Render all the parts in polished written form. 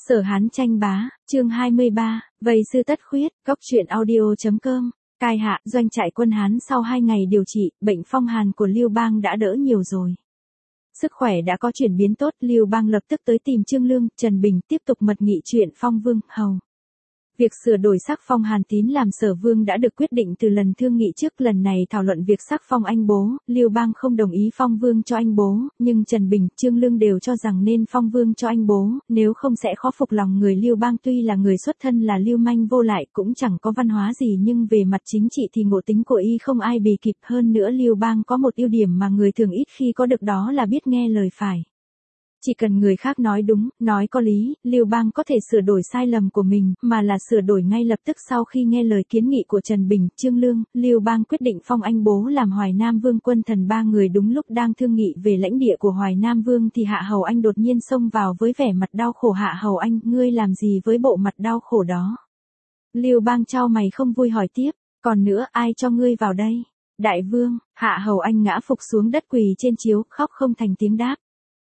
Sở Hán tranh bá, chương 23, vây sư tất khuyết, góc truyện audio.com. Cai hạ, doanh trại quân Hán sau 2 ngày điều trị, bệnh phong hàn của Lưu Bang đã đỡ nhiều rồi. Sức khỏe đã có chuyển biến tốt, Lưu Bang lập tức tới tìm Trương Lương, Trần Bình tiếp tục mật nghị chuyện phong vương, hầu. Việc sửa đổi sắc phong Hàn Tín làm Sở Vương đã được quyết định từ lần thương nghị trước, lần này thảo luận việc sắc phong anh bố, Lưu Bang không đồng ý phong vương cho anh bố, nhưng Trần Bình, Trương Lương đều cho rằng nên phong vương cho anh bố, nếu không sẽ khó phục lòng người Lưu Bang. Tuy là người xuất thân là lưu manh vô lại, cũng chẳng có văn hóa gì, nhưng về mặt chính trị thì ngộ tính của y không ai bì kịp. Hơn nữa Lưu Bang có một ưu điểm mà người thường ít khi có được, đó là biết nghe lời phải. Chỉ cần người khác nói đúng, nói có lý, Lưu Bang có thể sửa đổi sai lầm của mình, mà là sửa đổi ngay lập tức. Sau khi nghe lời kiến nghị của Trần Bình, Trương Lương, Lưu Bang quyết định phong anh bố làm Hoài Nam Vương quân thần. Ba người đúng lúc đang thương nghị về lãnh địa của Hoài Nam Vương thì Hạ Hầu Anh đột nhiên xông vào với vẻ mặt đau khổ. Hạ Hầu Anh, ngươi làm gì với bộ mặt đau khổ đó? Lưu Bang chau mày không vui hỏi tiếp, còn nữa, ai cho ngươi vào đây? Đại vương. Hạ Hầu Anh ngã phục xuống đất quỳ trên chiếu, khóc không thành tiếng đáp.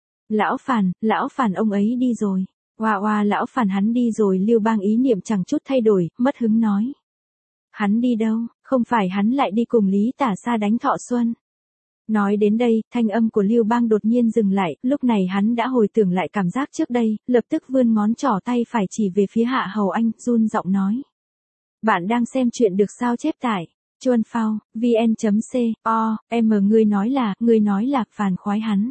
Lão Phàn ông ấy đi rồi. Oa, lão Phàn hắn đi rồi. Lưu Bang ý niệm chẳng chút thay đổi, mất hứng nói. Hắn đi đâu? Không phải hắn lại đi cùng Lý Tả Xa đánh Thọ Xuân? Nói đến đây, thanh âm của Lưu Bang đột nhiên dừng lại, lúc này hắn đã hồi tưởng lại cảm giác trước đây, lập tức vươn ngón trỏ tay phải chỉ về phía Hạ Hầu Anh, run giọng nói. Bạn đang xem chuyện được sao chép tải Chuan Phao, vn.co.m. Ngươi nói là phàn khoái hắn.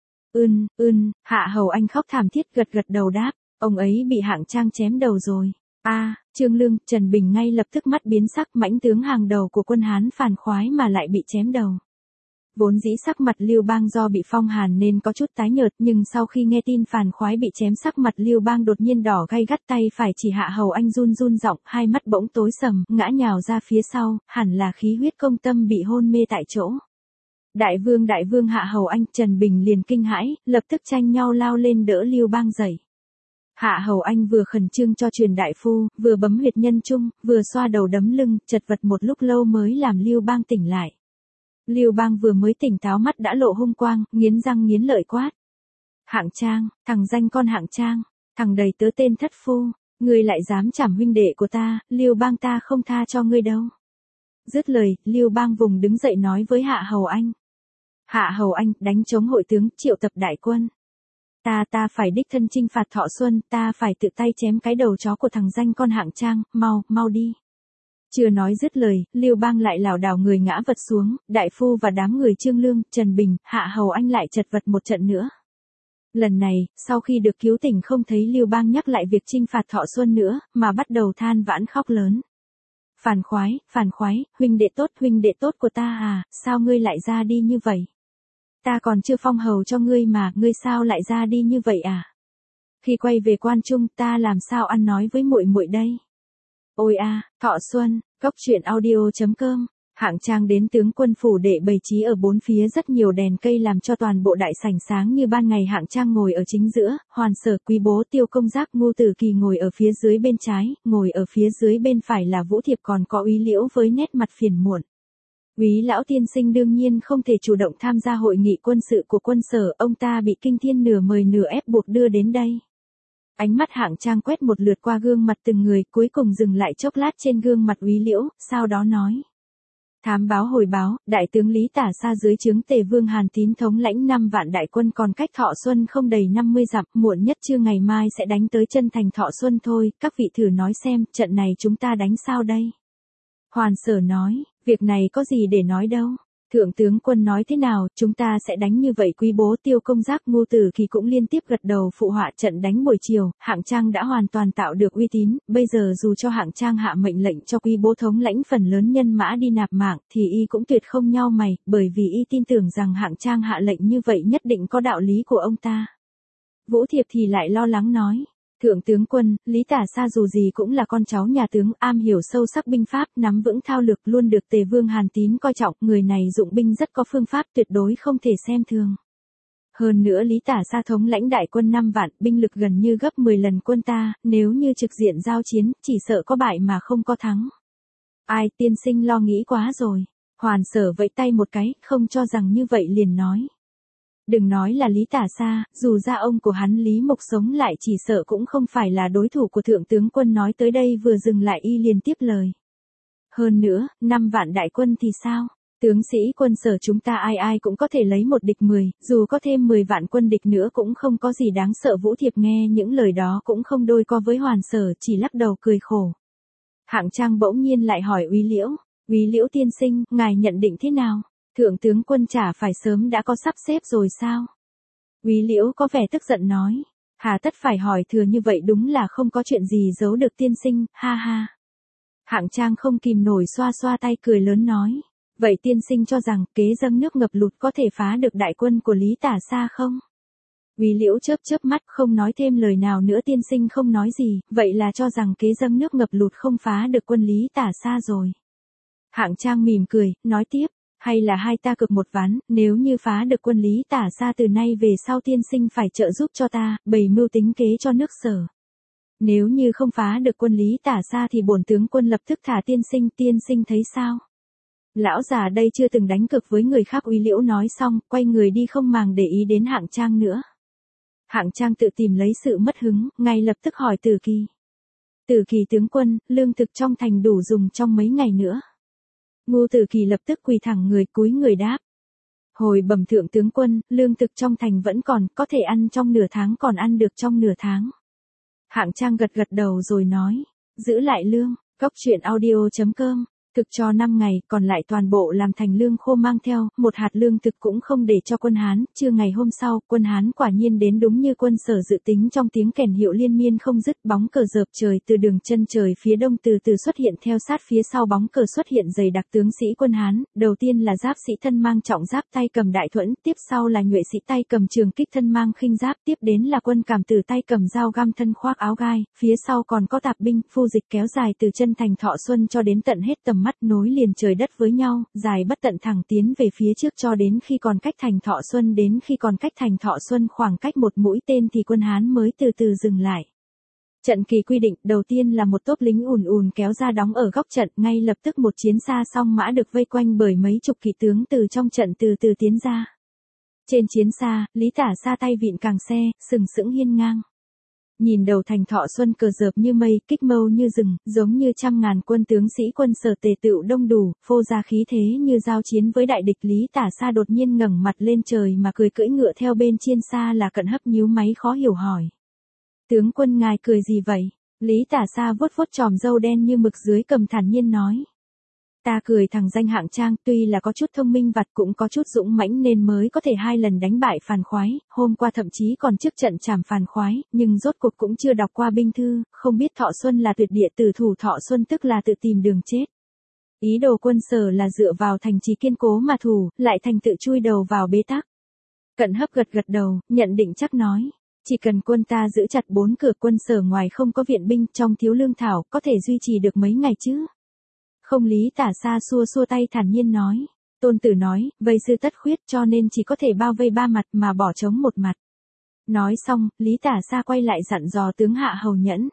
Hạ Hầu Anh khóc thảm thiết, gật đầu đáp, ông ấy bị Hạng Trang chém đầu rồi. Trương Lương, Trần Bình ngay lập tức mắt biến sắc, mãnh tướng hàng đầu của quân Hán phàn khoái mà lại bị chém đầu. Vốn dĩ sắc mặt Lưu Bang do bị phong hàn nên có chút tái nhợt, nhưng sau khi nghe tin phàn khoái bị chém, sắc mặt Lưu Bang đột nhiên đỏ gay gắt, tay phải chỉ Hạ Hầu Anh run giọng, hai mắt bỗng tối sầm, ngã nhào ra phía sau, hẳn là khí huyết công tâm bị hôn mê tại chỗ. Đại vương. Hạ Hầu Anh, Trần Bình liền kinh hãi, lập tức tranh nhau lao lên đỡ Lưu Bang dậy. Hạ Hầu Anh vừa khẩn trương cho truyền đại phu, vừa bấm huyệt nhân trung, vừa xoa đầu đấm lưng, chật vật một lúc lâu mới làm Lưu Bang tỉnh lại. Lưu Bang vừa mới tỉnh táo, mắt đã lộ hung quang, nghiến răng nghiến lợi quát. Hạng Trang, thằng danh con Hạng Trang, thằng đầy tớ tên thất phu, ngươi lại dám trảm huynh đệ của ta, Lưu Bang ta không tha cho ngươi đâu. Dứt lời, Lưu Bang vùng đứng dậy nói với Hạ Hầu Anh. Hạ Hầu Anh, đánh chống hội tướng, triệu tập đại quân. Ta phải đích thân chinh phạt Thọ Xuân, ta phải tự tay chém cái đầu chó của thằng danh con Hạng Trang, mau đi. Chưa nói dứt lời, Lưu Bang lại lảo đảo người ngã vật xuống, đại phu và đám người Trương Lương, Trần Bình, Hạ Hầu Anh lại chật vật một trận nữa. Lần này, sau khi được cứu tỉnh không thấy Lưu Bang nhắc lại việc chinh phạt Thọ Xuân nữa, mà bắt đầu than vãn khóc lớn. Phàn khoái, huynh đệ tốt của ta à, sao ngươi lại ra đi như vậy? Ta còn chưa phong hầu cho ngươi mà, ngươi sao lại ra đi như vậy à? Khi quay về Quan Trung, ta làm sao ăn nói với muội đây? Ôi Thọ Xuân, góc truyện audio.com. Hạng Trang đến tướng quân phủ để bày trí ở bốn phía rất nhiều đèn cây làm cho toàn bộ đại sảnh sáng như ban ngày. Hạng Trang ngồi ở chính giữa, Hoàn Sở, Quý Bố, Tiêu Công Giác, Ngô Tử Kỳ ngồi ở phía dưới bên trái, ngồi ở phía dưới bên phải là Vũ Thiệp, còn có Úy Liễu với nét mặt phiền muộn. Úy lão tiên sinh đương nhiên không thể chủ động tham gia hội nghị quân sự của quân Sở, ông ta bị Kinh Thiên nửa mời nửa ép buộc đưa đến đây. Ánh mắt Hạng Trang quét một lượt qua gương mặt từng người, cuối cùng dừng lại chốc lát trên gương mặt Úy Liễu, sau đó nói. Thám báo hồi báo, đại tướng Lý Tả Xa dưới trướng Tề Vương Hàn Tín thống lãnh 5 vạn đại quân còn cách Thọ Xuân không đầy 50 dặm, muộn nhất trưa ngày mai sẽ đánh tới chân thành Thọ Xuân thôi, các vị thử nói xem, trận này chúng ta đánh sao đây? Hoàn Sở nói, việc này có gì để nói đâu. Thượng tướng quân nói thế nào, chúng ta sẽ đánh như vậy. Quý Bố, Tiêu Công Giác, Ngô Tử Kỳ cũng liên tiếp gật đầu phụ họa. Trận đánh buổi chiều, Hạng Trang đã hoàn toàn tạo được uy tín, bây giờ dù cho Hạng Trang hạ mệnh lệnh cho Quý Bố thống lãnh phần lớn nhân mã đi nạp mạng, thì y cũng tuyệt không nhao mày, bởi vì y tin tưởng rằng Hạng Trang hạ lệnh như vậy nhất định có đạo lý của ông ta. Vũ Thiệp thì lại lo lắng nói. Thượng tướng quân, Lý Tả Xa dù gì cũng là con cháu nhà tướng, am hiểu sâu sắc binh pháp, nắm vững thao lược, luôn được Tề Vương Hàn Tín coi trọng, người này dụng binh rất có phương pháp, tuyệt đối không thể xem thường. Hơn nữa Lý Tả Xa thống lãnh đại quân 5 vạn, binh lực gần như gấp 10 lần quân ta, nếu như trực diện giao chiến, chỉ sợ có bại mà không có thắng. Ai, tiên sinh lo nghĩ quá rồi. Hoàn Sở vẫy tay một cái, không cho rằng như vậy liền nói. Đừng nói là Lý Tả Xa, dù ra ông của hắn Lý Mộc sống lại chỉ sợ cũng không phải là đối thủ của thượng tướng quân. Nói tới đây vừa dừng lại y liền tiếp lời. Hơn nữa, 5 vạn đại quân thì sao? Tướng sĩ quân Sở chúng ta ai ai cũng có thể lấy một địch 10, dù có thêm 10 vạn quân địch nữa cũng không có gì đáng sợ. Vũ Thiệp nghe những lời đó cũng không đôi co với Hoàn Sở, chỉ lắc đầu cười khổ. Hạng Trang bỗng nhiên lại hỏi Úy Liễu, Úy Liễu tiên sinh, ngài nhận định thế nào? Thượng tướng quân chả phải sớm đã có sắp xếp rồi sao? Úy Liễu có vẻ tức giận nói, hà tất phải hỏi thừa như vậy, đúng là không có chuyện gì giấu được tiên sinh, ha ha. Hạng Trang không kìm nổi xoa xoa tay cười lớn nói, vậy tiên sinh cho rằng kế dâng nước ngập lụt có thể phá được đại quân của Lý Tả Xa không? Úy Liễu chớp chớp mắt không nói thêm lời nào nữa. Tiên sinh không nói gì, vậy là cho rằng kế dâng nước ngập lụt không phá được quân Lý Tả Xa rồi. Hạng Trang mỉm cười, nói tiếp, hay là hai ta cược một ván, nếu như phá được quân Lý Tả Xa từ nay về sau tiên sinh phải trợ giúp cho ta, bày mưu tính kế cho nước Sở. Nếu như không phá được quân Lý Tả Xa thì bổn tướng quân lập tức thả tiên sinh thấy sao? Lão già đây chưa từng đánh cược với người khác. Úy Liễu nói xong, quay người đi không màng để ý đến Hạng Trang nữa. Hạng Trang tự tìm lấy sự mất hứng, ngay lập tức hỏi Tử Kỳ. Tử Kỳ tướng quân, lương thực trong thành đủ dùng trong mấy ngày nữa. Ngô Tử Kỳ lập tức quỳ thẳng người cúi người đáp. Hồi bẩm thượng tướng quân, lương thực trong thành vẫn còn, có thể ăn trong nửa tháng, còn ăn được trong nửa tháng. Hạng Trang gật gật đầu rồi nói, giữ lại lương, goctruyện.audio.com. Thực cho 5 ngày, còn lại toàn bộ làm thành lương khô mang theo, một hạt lương thực cũng không để cho quân Hán. Trưa ngày hôm sau, quân Hán quả nhiên đến đúng như quân Sở dự tính. Trong tiếng kèn hiệu liên miên không dứt, bóng cờ rợp trời từ đường chân trời phía đông từ từ xuất hiện, theo sát phía sau bóng cờ xuất hiện dày đặc tướng sĩ quân Hán. Đầu tiên là giáp sĩ thân mang trọng giáp tay cầm đại thuẫn, tiếp sau là nhuệ sĩ tay cầm trường kích thân mang khinh giáp, tiếp đến là quân cảm tử tay cầm dao găm thân khoác áo gai, phía sau còn có tạp binh, phu dịch kéo dài từ chân thành Thọ Xuân cho đến tận hết tầm mắt, nối liền trời đất với nhau, dài bất tận thẳng tiến về phía trước cho đến khi còn cách thành Thọ Xuân. Đến khi còn cách thành Thọ Xuân khoảng cách một mũi tên thì quân Hán mới từ từ dừng lại. Trận kỳ quy định, đầu tiên là một tốp lính ùn ùn kéo ra đóng ở góc trận, ngay lập tức một chiến xa song mã được vây quanh bởi mấy chục kỵ tướng từ trong trận từ từ tiến ra. Trên chiến xa, Lý Tả Xa tay vịn càng xe, sừng sững hiên ngang. Nhìn đầu thành Thọ Xuân cờ dợp như mây, kích mâu như rừng, giống như trăm ngàn quân tướng sĩ quân Sở tề tựu đông đủ, phô ra khí thế như giao chiến với đại địch. Lý Tả Xa đột nhiên ngẩng mặt lên trời mà cười, cưỡi ngựa theo bên trên xa là Cận Hấp nhíu máy khó hiểu hỏi. Tướng quân ngài cười gì vậy? Lý Tả Xa vuốt vuốt chòm râu đen như mực dưới cằm thản nhiên nói. Ta cười thằng danh Hạng Trang, tuy là có chút thông minh vặt cũng có chút dũng mãnh nên mới có thể 2 lần đánh bại Phàn Khoái, hôm qua thậm chí còn trước trận trảm Phàn Khoái, nhưng rốt cuộc cũng chưa đọc qua binh thư, không biết Thọ Xuân là tuyệt địa tử thủ. Thọ Xuân tức là tự tìm đường chết. Ý đồ quân Sở là dựa vào thành trì kiên cố mà thủ, lại thành tự chui đầu vào bế tắc. Cận Hấp gật gật đầu, nhận định chắc nói. Chỉ cần quân ta giữ chặt 4 cửa, quân Sở ngoài không có viện binh, trong thiếu lương thảo, có thể duy trì được mấy ngày chứ. Không. Lý Tả Xa xua xua tay thản nhiên nói. Tôn tử nói, vây sư tất khuyết cho nên chỉ có thể bao vây 3 mặt mà bỏ trống một mặt. Nói xong, Lý Tả Xa quay lại dặn dò tướng Hạ Hầu Nhẫn.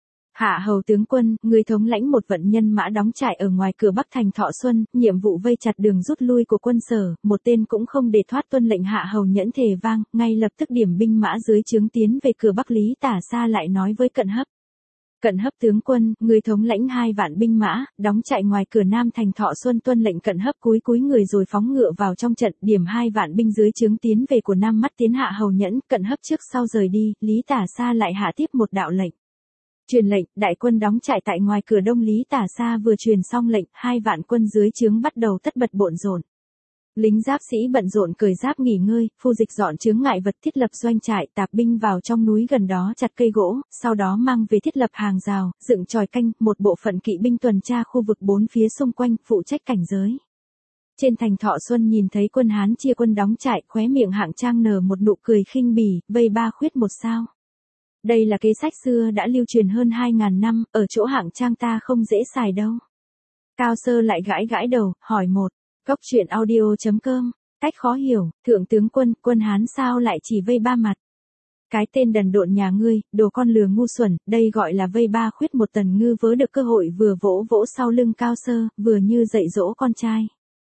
Hạ Hầu tướng quân, người thống lãnh một vận nhân mã đóng trại ở ngoài cửa Bắc thành Thọ Xuân, nhiệm vụ vây chặt đường rút lui của quân Sở, một tên cũng không để thoát. Tuân lệnh. Hạ Hầu Nhẫn thề vang, ngay lập tức điểm binh mã dưới trướng tiến về cửa Bắc. Lý Tả Xa lại nói với Cận Hấp. Cận Hấp tướng quân, người thống lãnh 2 vạn binh mã, đóng trại ngoài cửa Nam thành Thọ Xuân. Tuân lệnh. Cận Hấp cúi người rồi phóng ngựa vào trong trận, điểm 2 vạn binh dưới trướng tiến về của Nam mắt tiến. Hạ Hầu Nhẫn, Cận Hấp trước sau rời đi, Lý Tả Xa lại hạ tiếp một đạo lệnh. Truyền lệnh, đại quân đóng trại tại ngoài cửa Đông. Lý Tả Xa vừa truyền xong lệnh, 2 vạn quân dưới trướng bắt đầu tất bật bộn rộn. Lính giáp sĩ bận rộn cởi giáp nghỉ ngơi, phu dịch dọn chướng ngại vật, thiết lập doanh trại, tạp binh vào trong núi gần đó chặt cây gỗ, sau đó mang về thiết lập hàng rào, dựng chòi canh, một bộ phận kỵ binh tuần tra khu vực 4 phía xung quanh, phụ trách cảnh giới. Trên thành Thọ Xuân nhìn thấy quân Hán chia quân đóng trại, khóe miệng Hạng Trang nở một nụ cười khinh bỉ, vây 3 khuyết 1 sao. Đây là kế sách xưa đã lưu truyền hơn 2.000 năm, ở chỗ Hạng Trang ta không dễ xài đâu. Cao Sơ lại gãi đầu, hỏi một. Goctruyện.audio.com. Cách khó hiểu, thượng tướng quân, quân Hán sao lại chỉ vây 3 mặt? Cái tên đần độn nhà ngươi, đồ con lừa ngu xuẩn, đây gọi là vây 3 khuyết. Một Tần Ngư vớ được cơ hội vừa vỗ vỗ sau lưng Cao Sơ, vừa như dạy dỗ con trai.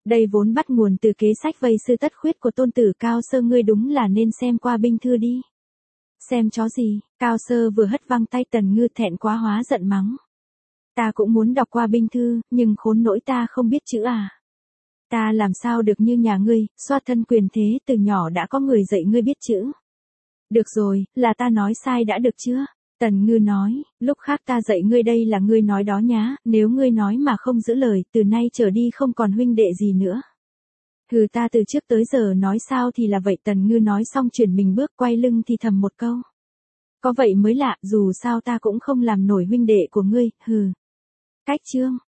Đây vốn bắt nguồn từ kế sách vây sư tất khuyết của tôn tử Cao Sơ, ngươi đúng là nên xem qua binh thư đi. Xem chó gì, Cao Sơ vừa hất văng tay Tần Ngư, thẹn quá hóa giận mắng. Ta cũng muốn đọc qua binh thư, nhưng khốn nỗi ta không biết chữ à. Ta làm sao được như nhà ngươi, xoa thân quyền thế, từ nhỏ đã có người dạy ngươi biết chữ. Được rồi, là ta nói sai đã được chưa? Tần Ngư nói, lúc khác ta dạy ngươi, đây là ngươi nói đó nhá, nếu ngươi nói mà không giữ lời, từ nay trở đi không còn huynh đệ gì nữa. Hừ, ta từ trước tới giờ nói sao thì là vậy. Tần Ngư nói xong chuyển mình bước quay lưng thì thầm một câu. Có vậy mới lạ, dù sao ta cũng không làm nổi huynh đệ của ngươi, hừ. Cách chương.